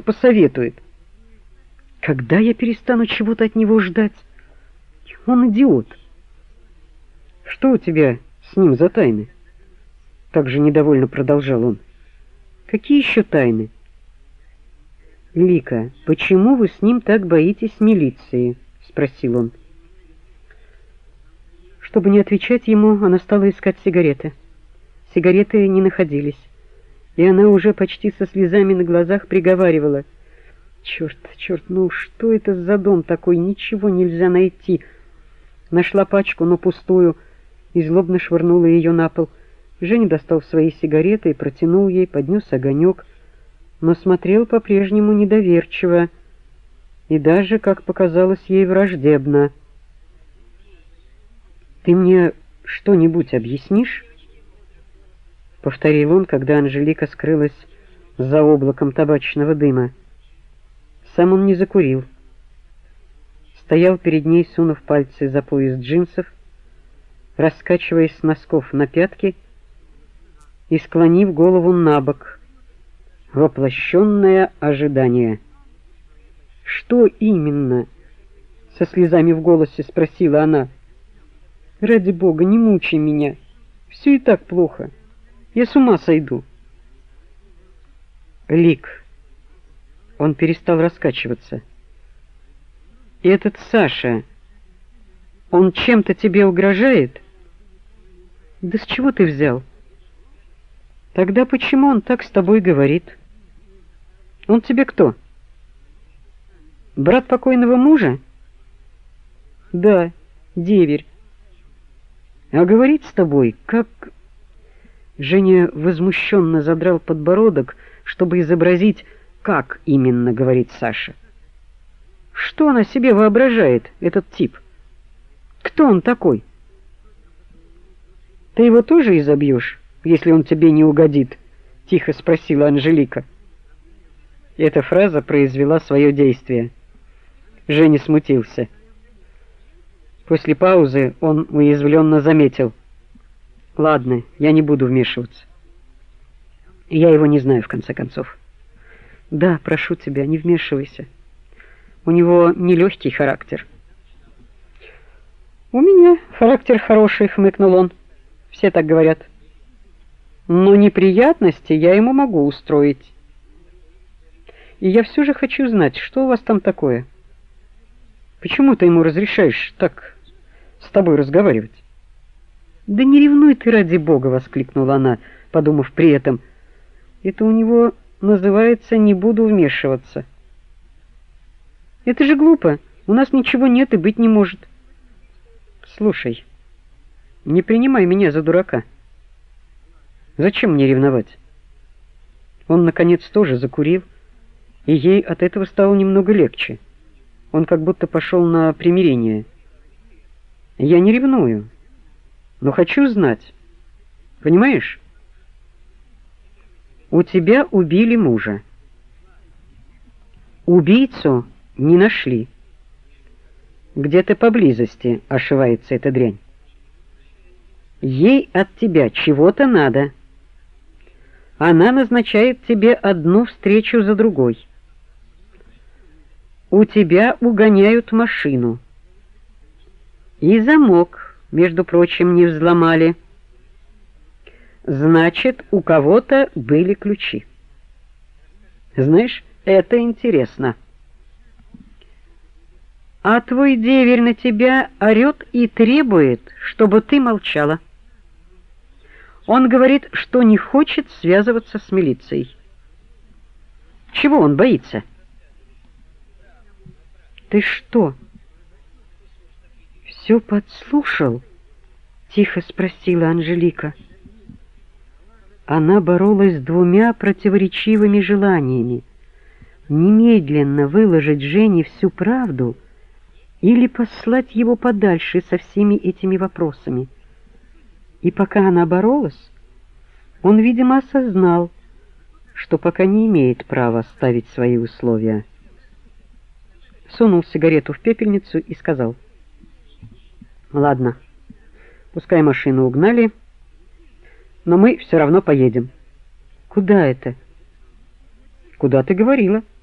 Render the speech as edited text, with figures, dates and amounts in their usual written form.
посоветует. Когда я перестану чего-то от него ждать? Он идиот. Что у тебя с ним за тайны? Так же недовольно продолжал он. Какие еще тайны? Лика, почему вы с ним так боитесь милиции? Спросил он. Чтобы не отвечать ему, она стала искать сигареты. Сигареты не находились, и она уже почти со слезами на глазах приговаривала: «Черт, черт, ну что это за дом такой? Ничего нельзя найти». Нашла пачку, но пустую, и злобно швырнула ее на пол. Женя достал свои сигареты и протянул ей, поднес огонек, но смотрел по-прежнему недоверчиво и даже, как показалось ей, враждебно. «Ты мне что-нибудь объяснишь?» — повторил он, когда Анжелика скрылась за облаком табачного дыма. Сам он не закурил. Стоял перед ней, сунув пальцы за пояс джинсов, раскачиваясь с носков на пятки и склонив голову набок. Воплощенное ожидание. «Что именно?» — со слезами в голосе спросила она. «Ради Бога, не мучай меня. Все и так плохо. Я с ума сойду». Лик. Он перестал раскачиваться. «И этот Саша, он чем-то тебе угрожает?» «Да с чего ты взял?» «Тогда почему он так с тобой говорит?» «Он тебе кто? Брат покойного мужа?» «Да, деверь. А говорит с тобой, как...» Женя возмущенно задрал подбородок, чтобы изобразить, как именно говорит Саша. Что она себе воображает, этот тип? Кто он такой? «Ты его тоже изобьешь, если он тебе не угодит?» — тихо спросила Анжелика. Эта фраза произвела свое действие. Женя смутился. После паузы он уязвленно заметил: «Ладно, я не буду вмешиваться. Я его не знаю, в конце концов». «Да, прошу тебя, не вмешивайся. У него нелегкий характер». «У меня характер хороший», — хмыкнул он. «Все так говорят. Но неприятности я ему могу устроить. И я все же хочу знать, что у вас там такое. Почему ты ему разрешаешь так с тобой разговаривать?» «Да не ревнуй ты, ради Бога!» — воскликнула она, подумав при этом. «Это у него называется «не буду вмешиваться». Это же глупо. У нас ничего нет и быть не может». «Слушай, не принимай меня за дурака. Зачем мне ревновать?» Он, наконец, тоже закурил, и ей от этого стало немного легче. Он как будто пошел на примирение. «Я не ревную, но хочу знать. Понимаешь? У тебя убили мужа. Убийцу не нашли. Где-то поблизости ошивается эта дрянь. Ей от тебя чего-то надо. Она назначает тебе одну встречу за другой. У тебя угоняют машину. И замок, между прочим, не взломали. Значит, у кого-то были ключи. Знаешь, это интересно. А твой деверь на тебя орет и требует, чтобы ты молчала. Он говорит, что не хочет связываться с милицией. Чего он боится? Ты что, все подслушал? Тихо спросила Анжелика. Она боролась с двумя противоречивыми желаниями: немедленно выложить Жене всю правду или послать его подальше со всеми этими вопросами. И пока она боролась, он, видимо, осознал, что пока не имеет права ставить свои условия. Сунул сигарету в пепельницу и сказал: «Ладно, пускай машину угнали, но мы все равно поедем». «Куда это?» «Куда ты говорила?